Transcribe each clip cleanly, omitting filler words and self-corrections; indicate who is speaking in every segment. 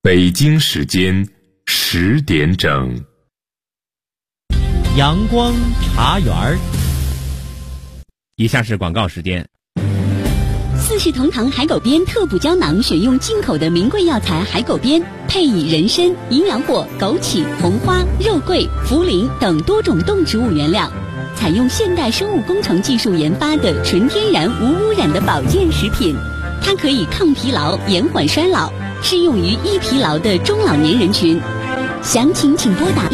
Speaker 1: 北京时间10点整，
Speaker 2: 阳光茶园。
Speaker 3: 以下是广告时间。
Speaker 4: 四世同堂海狗鞭特补胶囊选用进口的名贵药材海狗鞭，配以人参、营养果、枸杞、红花、肉桂、茯苓等多种动植物原料，采用现代生物工程技术研发的纯天然无污染的保健食品。它可以抗疲劳、延缓衰老，适用于易疲劳的中老年人群。详情请拨打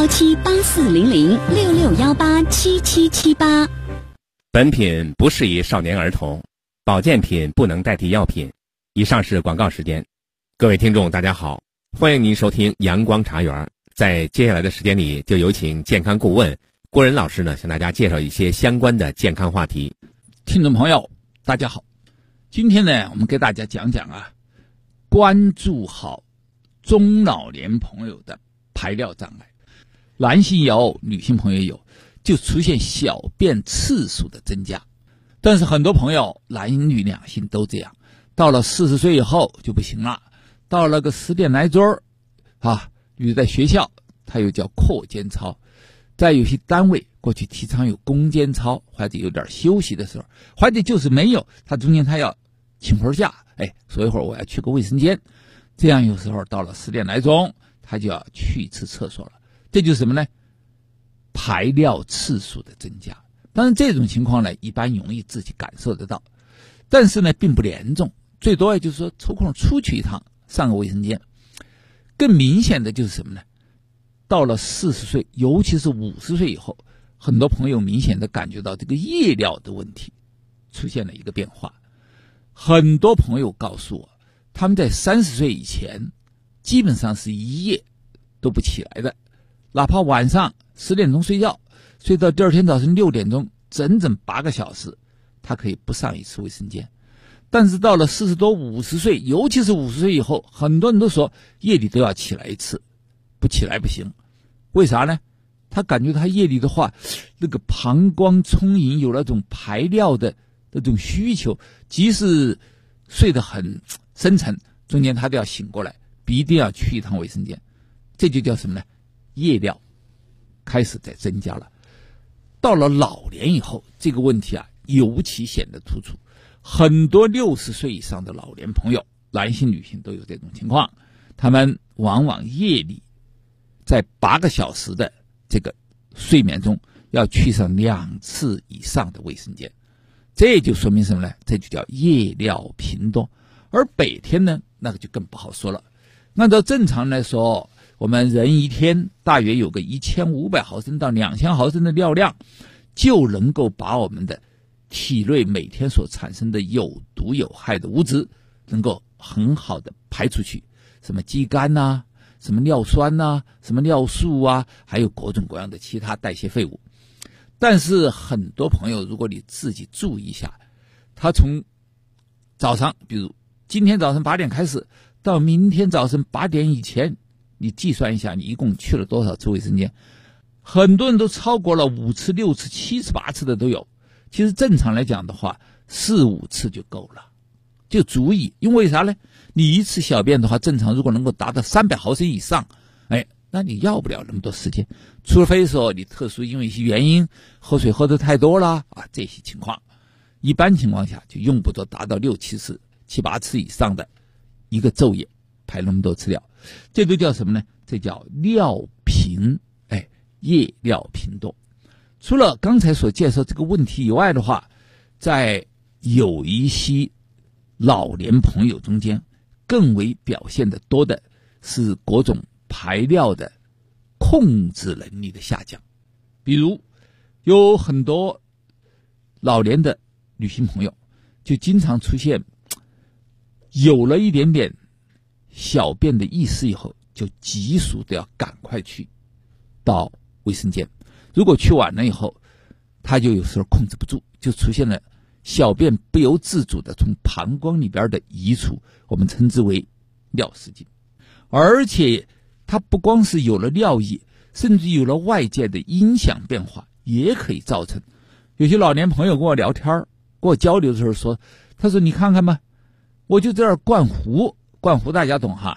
Speaker 4: 6617840066187778。
Speaker 3: 本品不适宜少年儿童，保健品不能代替药品。以上是广告时间。各位听众大家好，欢迎您收听阳光茶园。在接下来的时间里，就有请健康顾问郭仁老师呢，向大家介绍一些相关的健康话题。
Speaker 5: 听众朋友大家好，今天呢我们给大家讲讲关注好中老年朋友的排尿障碍，男性有，女性朋友有，就出现小便次数的增加。但是很多朋友男女两性都这样，到了40岁以后就不行了，到了个10点来钟比如在学校它又叫课间操，在有些单位过去提倡有攻坚操，或者有点休息的时候，或者就是没有，他中间他要请会儿假，所以会儿我要去个卫生间，这样有时候到了10点来钟他就要去一次厕所了。这就是什么呢？排尿次数的增加。当然这种情况呢一般容易自己感受得到，但是呢并不严重，最多也就是说抽空出去一趟上个卫生间。更明显的就是什么呢？到了40岁，尤其是50岁以后，很多朋友明显的感觉到这个夜尿的问题出现了一个变化。很多朋友告诉我，他们在30岁以前基本上是一夜都不起来的，哪怕晚上10点钟睡觉，睡到第二天早晨6点钟，整整8个小时，他可以不上一次卫生间。但是到了40多50岁，尤其是50岁以后，很多人都说夜里都要起来一次，不起来不行。为啥呢？他感觉他夜里的话，那个膀胱充盈，有那种排尿的那种需求，即使睡得很深沉，中间他都要醒过来，必定要去一趟卫生间。这就叫什么呢？夜尿开始在增加了。到了老年以后，这个问题尤其显得突出。很多60岁以上的老年朋友，男性女性都有这种情况，他们往往夜里在8个小时的这个睡眠中要去上2次以上的卫生间。这就说明什么呢？这就叫夜尿频多。而白天呢，那个就更不好说了。按照正常来说，我们人一天大约有个1500毫升到2000毫升的尿量，就能够把我们的体内每天所产生的有毒有害的物质能够很好的排出去，什么肌酐什么尿酸什么尿素还有各种各样的其他代谢废物。但是很多朋友，如果你自己注意一下，他从早上，比如今天早上8点开始，到明天早晨8点以前，你计算一下你一共去了多少次卫生间。很多人都超过了5次、6次、7次、8次的都有。其实正常来讲的话，4、5次就够了，就足以。因为啥呢？你一次小便的话，正常如果能够达到300毫升以上，那你要不了那么多时间，除非说你特殊因为一些原因喝水喝得太多了这些情况，一般情况下就用不着达到6、7次、7、8次以上的一个昼夜排那么多次尿。这都叫什么呢？这叫尿频，夜尿频多。除了刚才所介绍这个问题以外的话，在有一些老年朋友中间更为表现的多的是各种排尿的控制能力的下降。比如有很多老年的女性朋友就经常出现有了一点点小便的意识以后，就急速的要赶快去到卫生间。如果去晚了以后，他就有时候控制不住，就出现了小便不由自主的从膀胱里边的移出，我们称之为尿失禁。而且它不光是有了尿意，甚至有了外界的音响变化，也可以造成。有些老年朋友跟我聊天，跟我交流的时候说，他说你看看吧，我就在这儿灌壶大家懂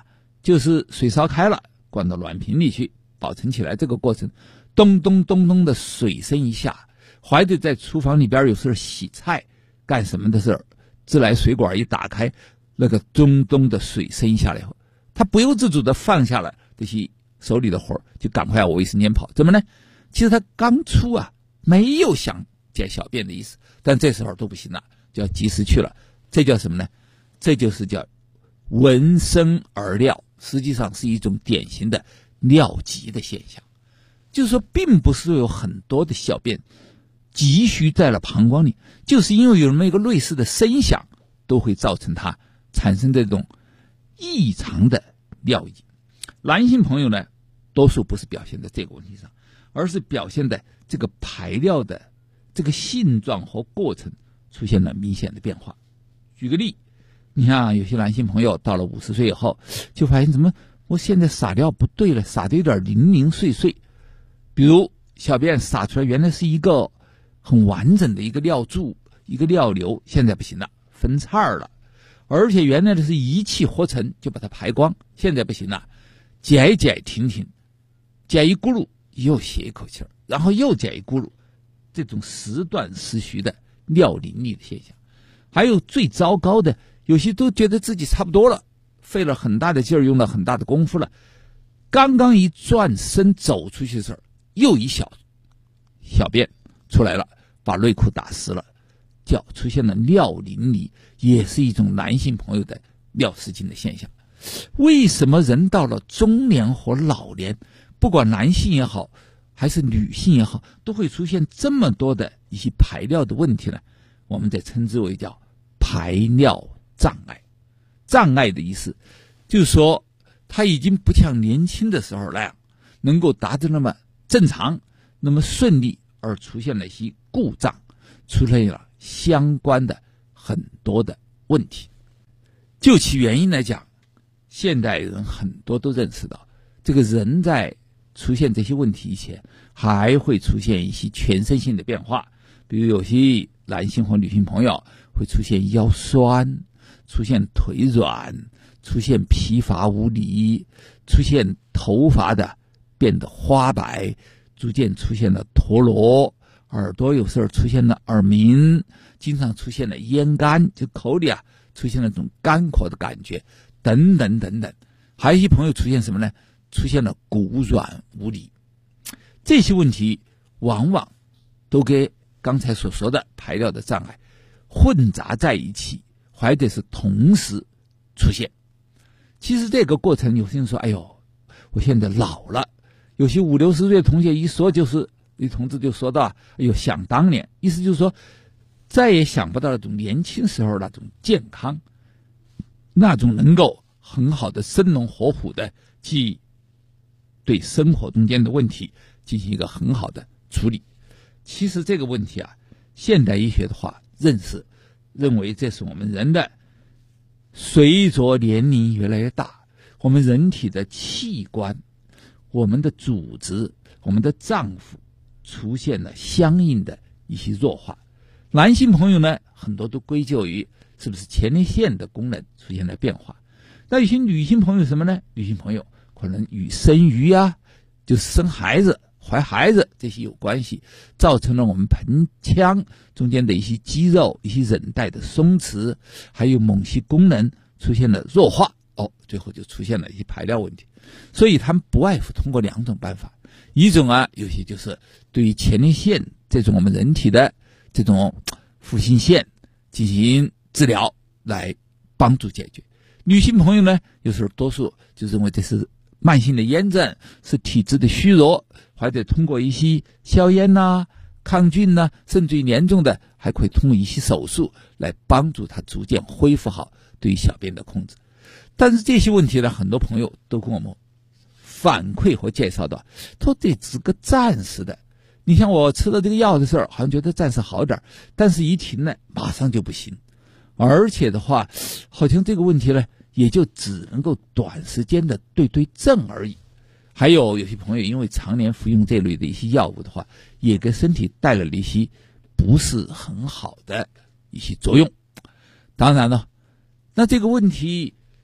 Speaker 5: 就是水烧开了，灌到暖瓶里去保存起来，这个过程咚咚咚咚的水声一下，怀着在厨房里边有时候洗菜干什么的时候，自来水管一打开，那个咚咚的水声一下来以后，他不由自主的放下了这些手里的活，就赶快往卫生间跑。怎么呢？其实他刚出啊，没有想解小便的意思，但这时候都不行了，就要及时去了。这叫什么呢？这就是叫闻声而尿，实际上是一种典型的尿急的现象。就是说并不是有很多的小便急需在了膀胱里，就是因为有那么一个类似的声响，都会造成它产生这种异常的尿意。男性朋友呢，多数不是表现在这个问题上，而是表现在这个排尿的这个性状和过程出现了明显的变化。举个例，你看有些男性朋友到了50岁以后，就发现怎么我现在撒尿不对了，撒的有点零零碎碎。比如小便撒出来原来是一个很完整的一个尿柱，一个尿流，现在不行了，分叉了。而且原来的是一气呵成就把它排光，现在不行了，解停，解一咕噜又歇一口气，然后又解一咕噜，这种时断时续的尿淋漓的现象。还有最糟糕的，有些都觉得自己差不多了，费了很大的劲儿，用了很大的功夫了，刚刚一转身走出去的时候，又一小便出来了，把内裤打湿了，脚出现了尿淋漓，也是一种男性朋友的尿失禁的现象。为什么人到了中年和老年，不管男性也好还是女性也好，都会出现这么多的一些排尿的问题呢？我们在称之为叫排尿障碍。障碍的意思就是说他已经不像年轻的时候那样能够达到那么正常那么顺利，而出现了一些故障，出现了相关的很多的问题。就其原因来讲，现代人很多都认识到，这个人在出现这些问题以前，还会出现一些全身性的变化，比如有些男性或女性朋友会出现腰酸，出现腿软，出现疲乏无力，出现头发的变得花白，逐渐出现了陀螺，耳朵有时候出现了耳鸣，经常出现了咽干，就口里出现了这种干渴的感觉，等等等等。还有一些朋友出现什么呢？出现了骨软无力。这些问题往往都跟刚才所说的排尿的障碍混杂在一起，或者是同时出现。其实这个过程，有些人说哎呦我现在老了，有些50、60岁的同学一说，就是有同志就说到哎呦想当年，意思就是说再也想不到那种年轻时候那种健康，那种能够很好的生龙活虎的去对生活中间的问题进行一个很好的处理。其实这个问题现代医学的话认为这是我们人的随着年龄越来越大，我们人体的器官、我们的组织、我们的脏腑出现了相应的一些弱化。男性朋友呢，很多都归咎于是不是前列腺的功能出现了变化。那有些女性朋友什么呢？女性朋友可能与生育就是生孩子、怀孩子这些有关系，造成了我们盆腔中间的一些肌肉、一些韧带的松弛，还有某些功能出现了弱化，最后就出现了一些排尿问题。所以他们不外乎通过2种办法，一种有些就是对于前列腺这种我们人体的这种负性腺进行治疗来帮助解决。女性朋友呢，有时候多数就认为这是慢性的炎症，是体质的虚弱，或者通过一些消炎抗菌甚至于严重的还可以通过一些手术来帮助她逐渐恢复好对于小便的控制。但是这些问题呢，很多朋友都跟我们反馈和介绍到，他说这只个暂时的，你像我吃了这个药的时候好像觉得暂时好点，但是一停呢马上就不行，而且的话好像这个问题呢也就只能够短时间的对症而已。还有些朋友因为常年服用这类的一些药物的话，也给身体带来了一些不是很好的一些作用。当然了，那这个问题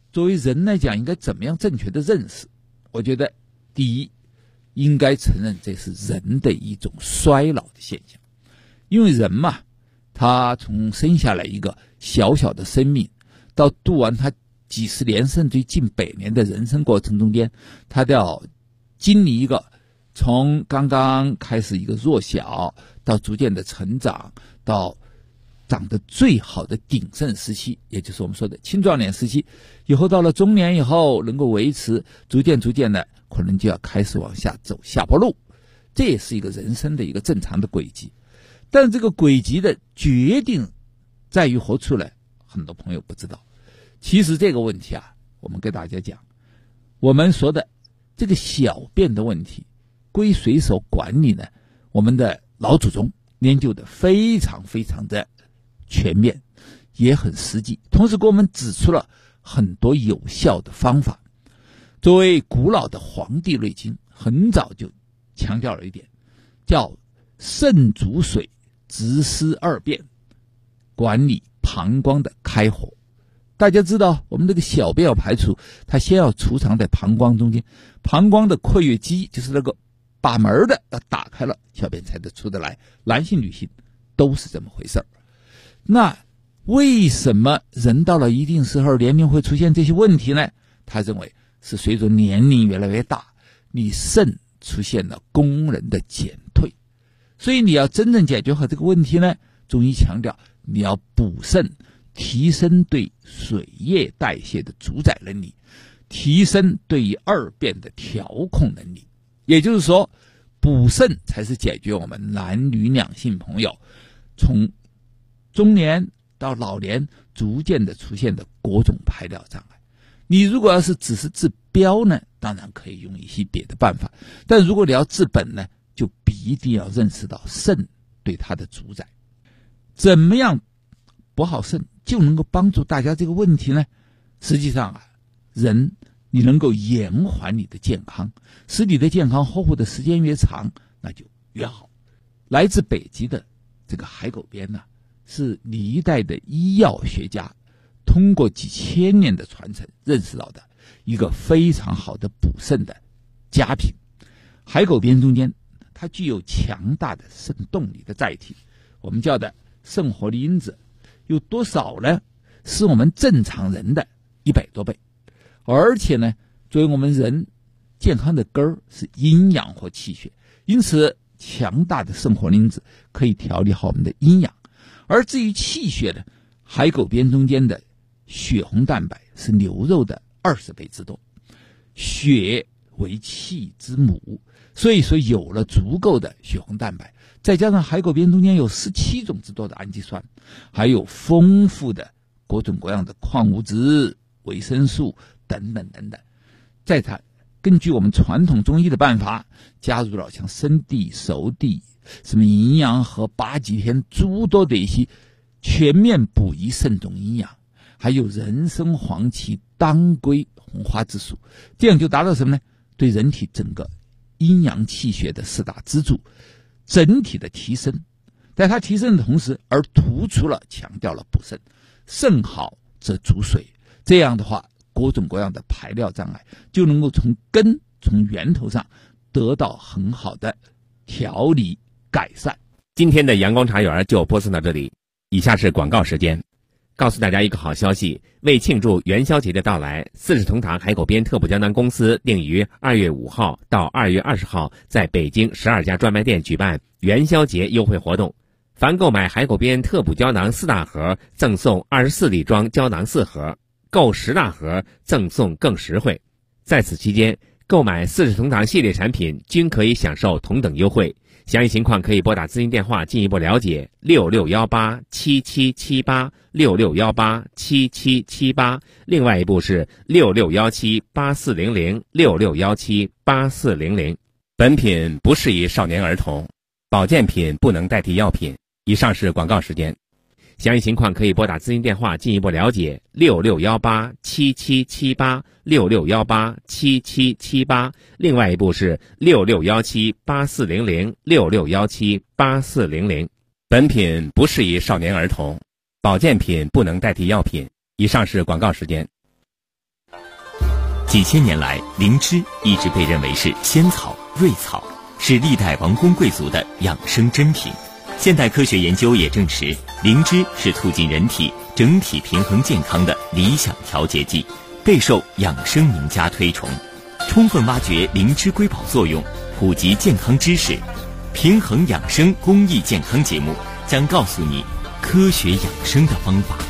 Speaker 5: 作为人来讲应该怎么样正确的认识？我觉得第一，应该承认这是人的一种衰老的现象。因为人嘛，他从生下来一个小小的生命，到度完他几十年甚至近100年的人生过程中间，他都要经历一个从刚刚开始一个弱小，到逐渐的成长，到长得最好的鼎盛时期，也就是我们说的青壮年时期，以后到了中年以后能够维持，逐渐的可能就要开始往下走下坡路，这也是一个人生的一个正常的轨迹。但这个轨迹的决定在于何处呢？很多朋友不知道。其实这个问题啊，我们给大家讲，我们说的这个小便的问题归谁所管理呢？我们的老祖宗研究的非常的全面，也很实际，同时给我们指出了很多有效的方法。作为古老的《黄帝内经》很早就强调了一点，叫肾主水，直司二便，管理膀胱的开合。大家知道我们这个小便要排出，它先要储藏在膀胱中间，膀胱的括约肌就是那个把门的要打开了，小便才得出得来，男性女性都是这么回事儿。那为什么人到了一定时候年龄会出现这些问题呢？他认为是随着年龄越来越大，你肾出现了功能的减退，所以你要真正解决好这个问题呢，中医强调你要补肾，提升对水液代谢的主宰能力，提升对于二便的调控能力。也就是说，补肾才是解决我们男女两性朋友从中年到老年逐渐的出现的各种排尿障碍。你如果要是只是治标呢，当然可以用一些别的办法，但如果你要治本呢，就必定要认识到肾对它的主宰。怎么样补好肾就能够帮助大家这个问题呢？实际上啊，人你能够延缓你的健康，使你的健康呵护的时间越长，那就越好。来自北极的这个海狗鞭呢，是历代的医药学家通过几千年的传承认识到的一个非常好的补肾的佳品。海狗鞭中间它具有强大的肾动力的载体，我们叫的肾活力因子有多少呢？是我们正常人的100多倍。而且呢，作为我们人健康的根儿是阴阳和气血，因此强大的肾活因子可以调理好我们的阴阳。而至于气血呢，海狗鞭中间的血红蛋白是牛肉的20倍之多，血为气之母，所以说有了足够的血红蛋白，再加上海狗鞭中间有17种之多的氨基酸，还有丰富的各种各样的矿物质、维生素等等，在它根据我们传统中医的办法，加入了像生地、熟地、什么营养和8几天诸多的一些全面补益肾中营养，还有人参、黄芪、当归、红花之术，这样就达到什么呢？对人体整个阴阳气血的4大支柱整体的提升。在它提升的同时，而突出了强调了补肾，肾好则主水，这样的话各种各样的排尿障碍就能够从源头上得到很好的调理改善。
Speaker 3: 今天的阳光茶园就播送到这里，以下是广告时间。告诉大家一个好消息，为庆祝元宵节的到来，4世同堂海狗鞭特补胶囊公司定于2月5号到2月20号在北京12家专卖店举办元宵节优惠活动。凡购买海狗鞭特补胶囊4大盒，赠送24粒装胶囊4盒，购10大盒赠送更实惠。在此期间，购买4世同堂系列产品均可以享受同等优惠。详细情况可以拨打咨询电话进一步了解，66187778 66187778，另外一部是66178400 66178400。本品不适宜少年儿童，保健品不能代替药品。以上是广告时间。详细情况可以拨打咨询电话进一步了解，66187778 66187778，另外一部是66178400 66178400。本品不适宜少年儿童，保健品不能代替药品。以上是广告时间。
Speaker 6: 几千年来，灵芝一直被认为是仙草、瑞草，是历代王公贵族的养生珍品。现代科学研究也证实，灵芝是促进人体整体平衡健康的理想调节剂，备受养生名家推崇。充分挖掘灵芝瑰宝作用，普及健康知识，平衡养生公益健康节目将告诉你科学养生的方法。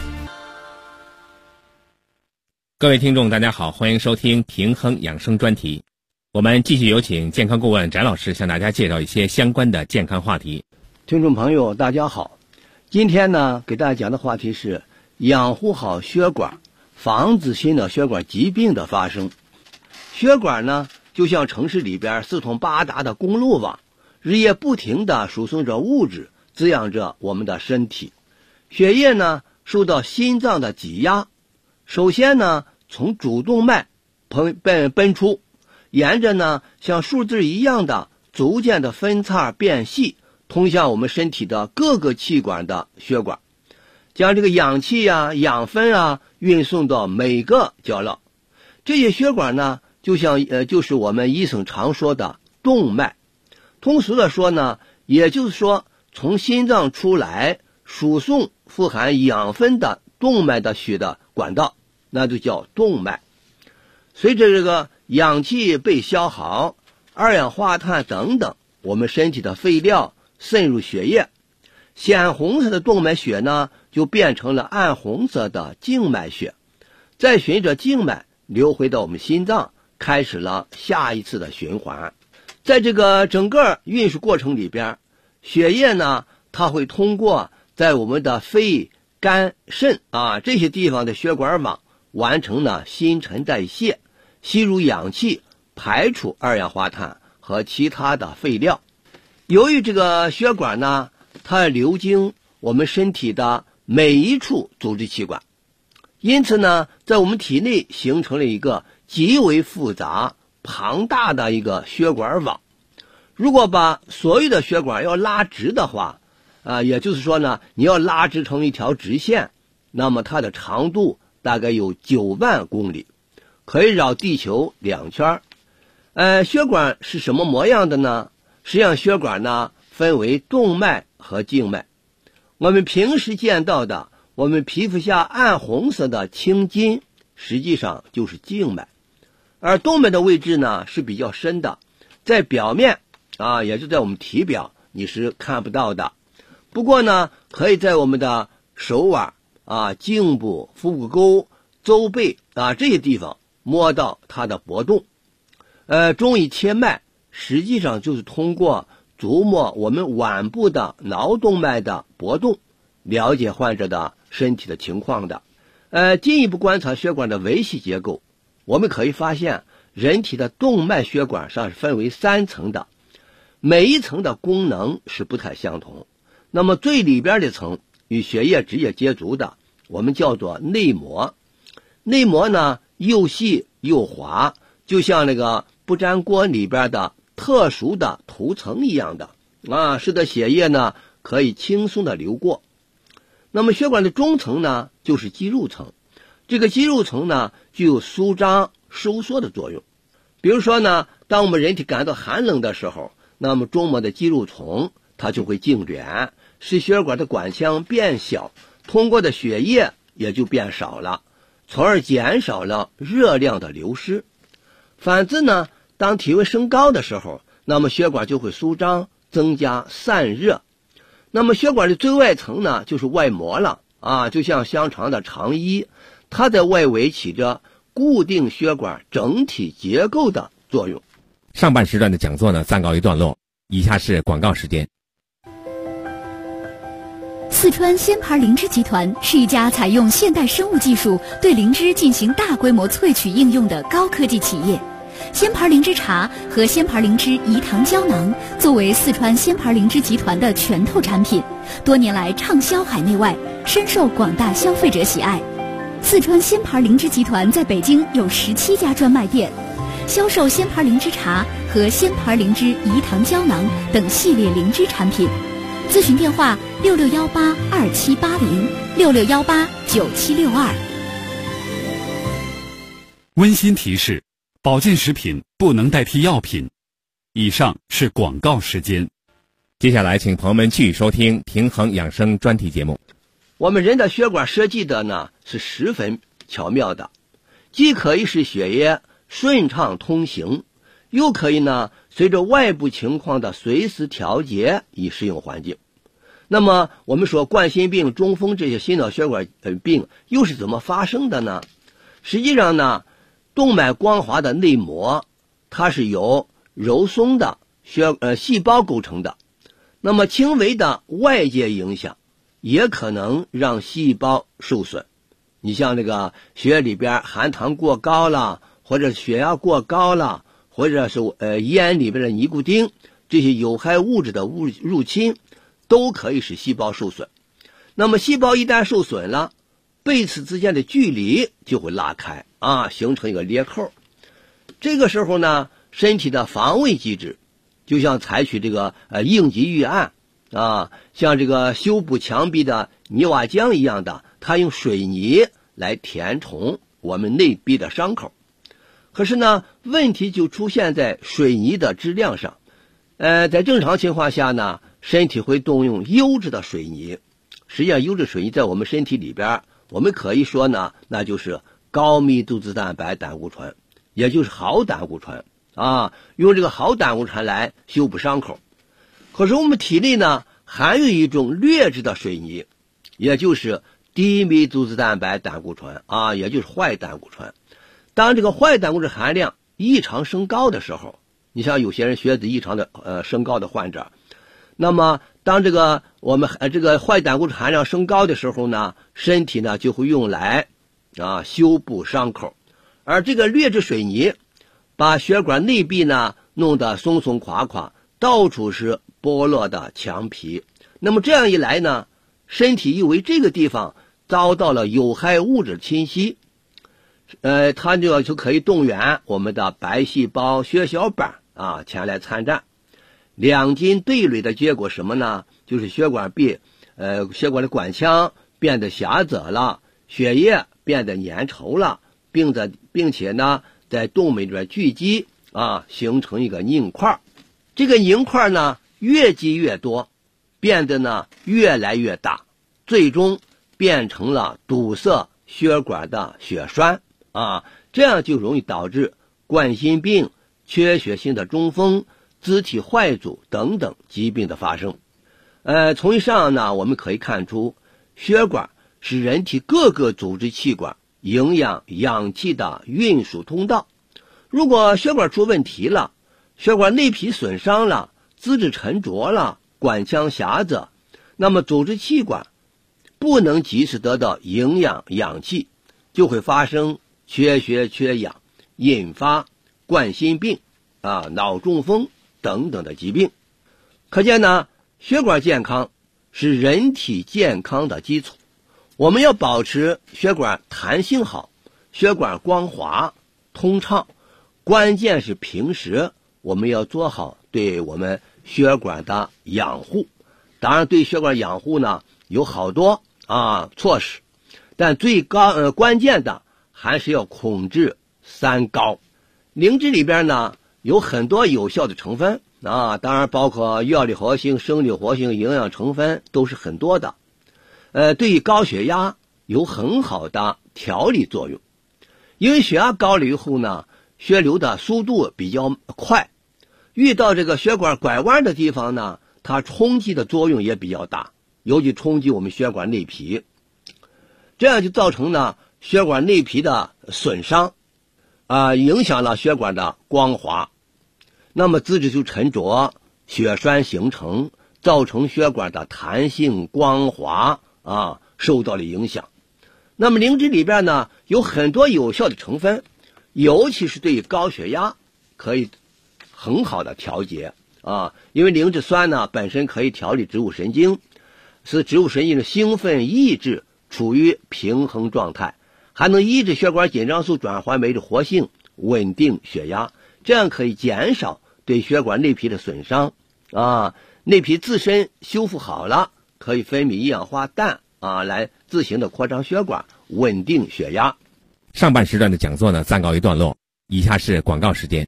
Speaker 3: 各位听众大家好，欢迎收听平衡养生专题。我们继续有请健康顾问翟老师向大家介绍一些相关的健康话题。
Speaker 7: 听众朋友大家好，今天呢给大家讲的话题是养护好血管，防止心脑血管疾病的发生。血管呢就像城市里边四通八达的公路网，日夜不停地输送着物质，滋养着我们的身体。血液呢受到心脏的挤压，首先呢从主动脉奔出，沿着呢像树枝一样的逐渐的分叉变细，通向我们身体的各个气管的血管，将这个氧气啊、养分啊运送到每个角落。这些血管呢就是我们医生常说的动脉。通俗的说呢，也就是说从心脏出来输送富含养分的动脉的血的管道，那就叫动脉。随着这个氧气被消耗，二氧化碳等等我们身体的废料渗入血液，鲜红色的动脉血呢就变成了暗红色的静脉血，再循着静脉流回到我们心脏，开始了下一次的循环。在这个整个运输过程里边，血液呢它会通过在我们的肺、肝、肾这些地方的血管网完成了新陈代谢，吸入氧气，排出二氧化碳和其他的废料。由于这个血管呢它流经我们身体的每一处组织器官，因此呢在我们体内形成了一个极为复杂庞大的一个血管网。如果把所有的血管要拉直的话，也就是说呢你要拉直成一条直线，那么它的长度大概有9万公里，可以绕地球2圈。血管是什么模样的呢？实际上血管呢分为动脉和静脉。我们平时见到的我们皮肤下暗红色的青筋实际上就是静脉，而动脉的位置呢是比较深的，在表面也就在我们体表你是看不到的。不过呢可以在我们的手腕颈部、腹股沟、周背这些地方摸到它的搏动。中医切脉实际上就是通过琢磨我们腕部的脑动脉的搏动，了解患者的身体的情况的。进一步观察血管的维系结构，我们可以发现人体的动脉血管上是分为3层的，每一层的功能是不太相同。那么最里边的层与血液直接接触的，我们叫做内膜。内膜呢又细又滑，就像那个不粘锅里边的特殊的涂层一样的使得血液呢可以轻松的流过。那么血管的中层呢就是肌肉层，这个肌肉层呢具有舒张收缩的作用。比如说呢，当我们人体感到寒冷的时候，那么中膜的肌肉层它就会痉挛，使血管的管腔变小，通过的血液也就变少了，从而减少了热量的流失。反之呢，当体温升高的时候，那么血管就会舒张，增加散热。那么血管的最外层呢就是外膜了就像香肠的肠衣，它在外围起着固定血管整体结构的作用。
Speaker 3: 上半时段的讲座呢暂告一段落，以下是广告时间。
Speaker 4: 四川仙牌灵芝集团是一家采用现代生物技术对灵芝进行大规模萃取应用的高科技企业。仙牌灵芝茶和仙牌灵芝饴糖胶囊作为四川仙牌灵芝集团的拳头产品，多年来畅销海内外，深受广大消费者喜爱。四川仙牌灵芝集团在北京有17家专卖店，销售仙牌灵芝茶和仙牌灵芝饴糖胶囊等系列灵芝产品。咨询电话66182780，66189762。
Speaker 1: 温馨提示： 保健食品不能代替药品。以上是广告时间。
Speaker 3: 接下来请朋友们继续收听平衡养生专题节目。
Speaker 7: 我们人的血管设计的呢是十分巧妙的，既可以使血液顺畅通行，又可以呢随着外部情况的随时调节以适应环境。那么我们说冠心病、中风这些心脑血管病又是怎么发生的呢？实际上呢，动脉光滑的内膜它是由柔松的细胞构成的，那么轻微的外界影响也可能让细胞受损。你像这个血液里边含糖过高了，或者血压过高了，或者是烟里边的尼古丁这些有害物质的入侵，都可以使细胞受损。那么细胞一旦受损了，彼此之间的距离就会拉开形成一个裂口。这个时候呢，身体的防卫机制就像采取这个应急预案像这个修补墙壁的泥瓦匠一样的，它用水泥来填充我们内壁的伤口。可是呢，问题就出现在水泥的质量上。在正常情况下呢，身体会动用优质的水泥。实际上优质水泥在我们身体里边，我们可以说呢，那就是高密度脂蛋白胆固醇，也就是好胆固醇用这个好胆固醇来修补伤口。可是我们体内呢含有一种劣质的水泥，也就是低密度脂蛋白胆固醇也就是坏胆固醇。当这个坏胆固醇含量异常升高的时候，你像有些人血脂异常的升高的患者，那么当这个我们这个坏胆固醇含量升高的时候呢，身体呢就会用来修补伤口。而这个劣质水泥把血管内壁呢弄得松松垮垮，到处是剥落的墙皮。那么这样一来呢，身体因为这个地方遭到了有害物质侵袭，它就可以动员我们的白细胞、血小板前来参战。两军对垒的结果什么呢？就是血管的管腔变得狭窄了，血液变得粘稠了，并且呢在动脉里边聚集形成一个凝块。这个凝块呢越积越多，变得呢越来越大，最终变成了堵塞血管的血栓这样就容易导致冠心病、缺血性的中风、肢体坏阻等等疾病的发生。从以上呢，我们可以看出，血管是人体各个组织器官营养、氧气的运输通道。如果血管出问题了，血管内皮损伤了，资质沉着了，管腔狭窄，那么组织器官不能及时得到营养、氧气，就会发生缺血缺氧，引发冠心病脑中风等等的疾病。可见呢，血管健康是人体健康的基础。我们要保持血管弹性好，血管光滑通畅，关键是平时我们要做好对我们血管的养护。当然对血管养护呢有好多措施，但最关键的还是要控制三高。灵芝里边呢有很多有效的成分当然包括药理活性、生理活性、营养成分都是很多的。对于高血压有很好的调理作用。因为血压高了以后呢，血流的速度比较快，遇到这个血管拐弯的地方呢，它冲击的作用也比较大，尤其冲击我们血管内皮，这样就造成呢血管内皮的损伤影响了血管的光滑，那么资质就沉着，血栓形成，造成血管的弹性光滑受到了影响。那么灵芝里边呢有很多有效的成分，尤其是对于高血压可以很好的调节因为灵芝酸呢本身可以调理植物神经，使植物神经的兴奋抑制处于平衡状态，还能抑制血管紧张素转换酶的活性，稳定血压，这样可以减少对血管内皮的损伤内皮自身修复好了，可以分泌一氧化氮来自行的扩张血管，稳定血压。
Speaker 3: 上半时段的讲座呢暂告一段落， 以下是广告时间。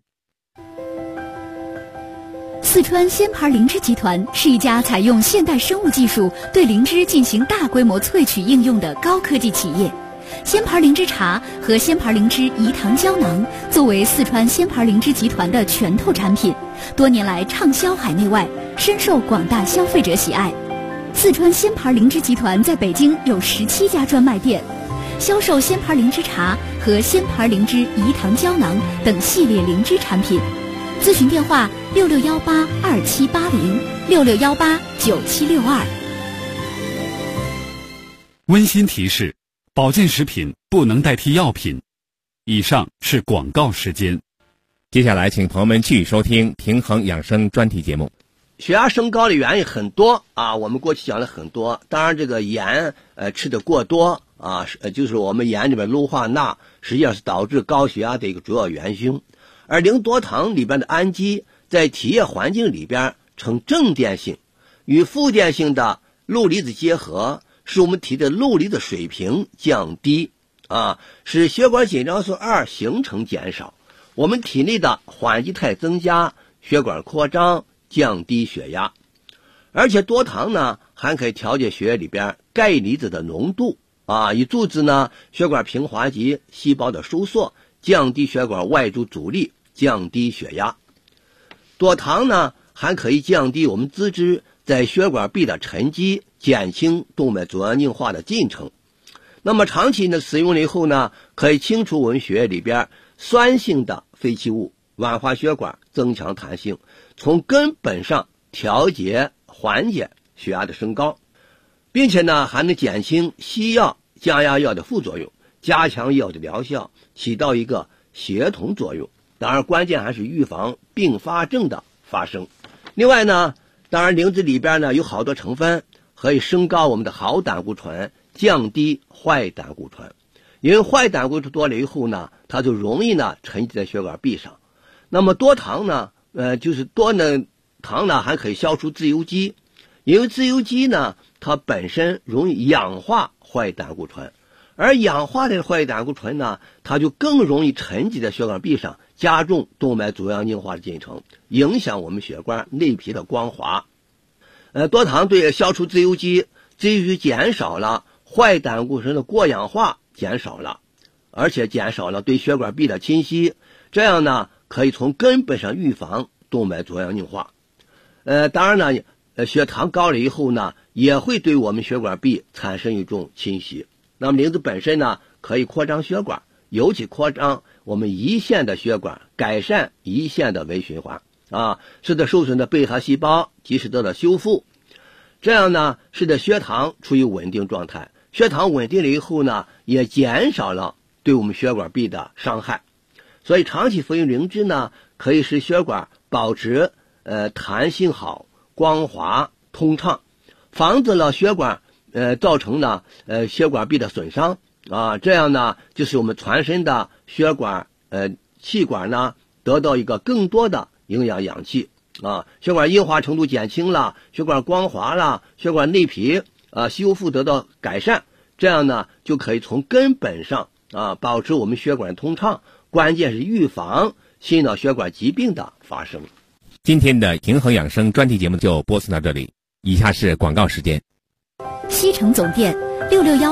Speaker 8: 四川鲜牌灵芝集团是一家采用现代生物技术对灵芝进行大规模萃取应用的高科技企业。鲜牌灵芝茶和鲜牌灵芝饴糖胶囊作为四川鲜牌灵芝集团的拳头产品，多年来畅销海内外，深受广大消费者喜爱。四川鲜牌灵芝集团在北京有17家专卖店，销售鲜牌灵芝茶和鲜牌灵芝饴糖胶囊等系列灵芝产品。咨询电话66182780，66189762。
Speaker 1: 温馨提示：保健食品不能代替药品。以上是广告时间。
Speaker 3: 接下来，请朋友们继续收听平衡养生专题节目。
Speaker 7: 血压升高的原因很多啊，我们过去讲了很多。当然，这个盐吃的过多啊，就是我们盐里边氯化钠，实际上是导致高血压的一个主要元凶。而零多糖里边的氨基在体液环境里边呈正电性，与负电性的氯离子结合，使我们体的氯离子水平降低啊，使血管紧张素2形成减少，我们体内的缓激态增加，血管扩张，降低血压。而且多糖呢还可以调节血液里边钙离子的浓度啊，以阻止呢血管平滑肌细胞的收缩，降低血管外周阻力，降低血压。多糖呢还可以降低我们自肢在血管壁的沉积，减轻动脉粥样硬化的进程。那么长期的使用了以后呢，可以清除我们血液里边酸性的废弃物，软化血管，增强弹性，从根本上调节缓解血压的升高，并且呢还能减轻西药降压药的副作用，加强药的疗效，起到一个协同作用。当然关键还是预防并发症的发生。另外呢，当然灵芝里边呢有好多成分可以升高我们的好胆固醇，降低坏胆固醇。因为坏胆固醇多了以后呢，它就容易呢沉积在血管壁上。那么多糖呢就是多呢糖呢还可以消除自由基，因为自由基呢它本身容易氧化坏胆固醇，而氧化的坏胆固醇呢它就更容易沉积在血管壁上，加重动脉粥样硬化的进程，影响我们血管内皮的光滑。多糖对消除自由基减少了，坏胆固醇的过氧化减少了，而且减少了对血管壁的侵袭，这样呢可以从根本上预防动脉粥样硬化。当然呢血糖高了以后呢也会对我们血管壁产生一种侵袭。那么灵芝本身呢可以扩张血管，尤其扩张我们胰腺的血管，改善胰腺的微循环啊，使得受损的贝塔细胞及时得到修复，这样呢使得血糖处于稳定状态。血糖稳定了以后呢也减少了对我们血管壁的伤害。所以长期服用灵芝呢可以使血管保持弹性好，光滑通畅，防止了血管造成了血管壁的损伤啊，这样呢就是我们全身的血管气管呢得到一个更多的营养氧气啊，血管硬化程度减轻了，血管光滑了，血管内皮修复得到改善，这样呢就可以从根本上保持我们血管通畅，关键是预防心脑血管疾病的发生。
Speaker 3: 今天的平衡养生专题节目就播送到这里，以下是广告时间。
Speaker 8: 西城总店661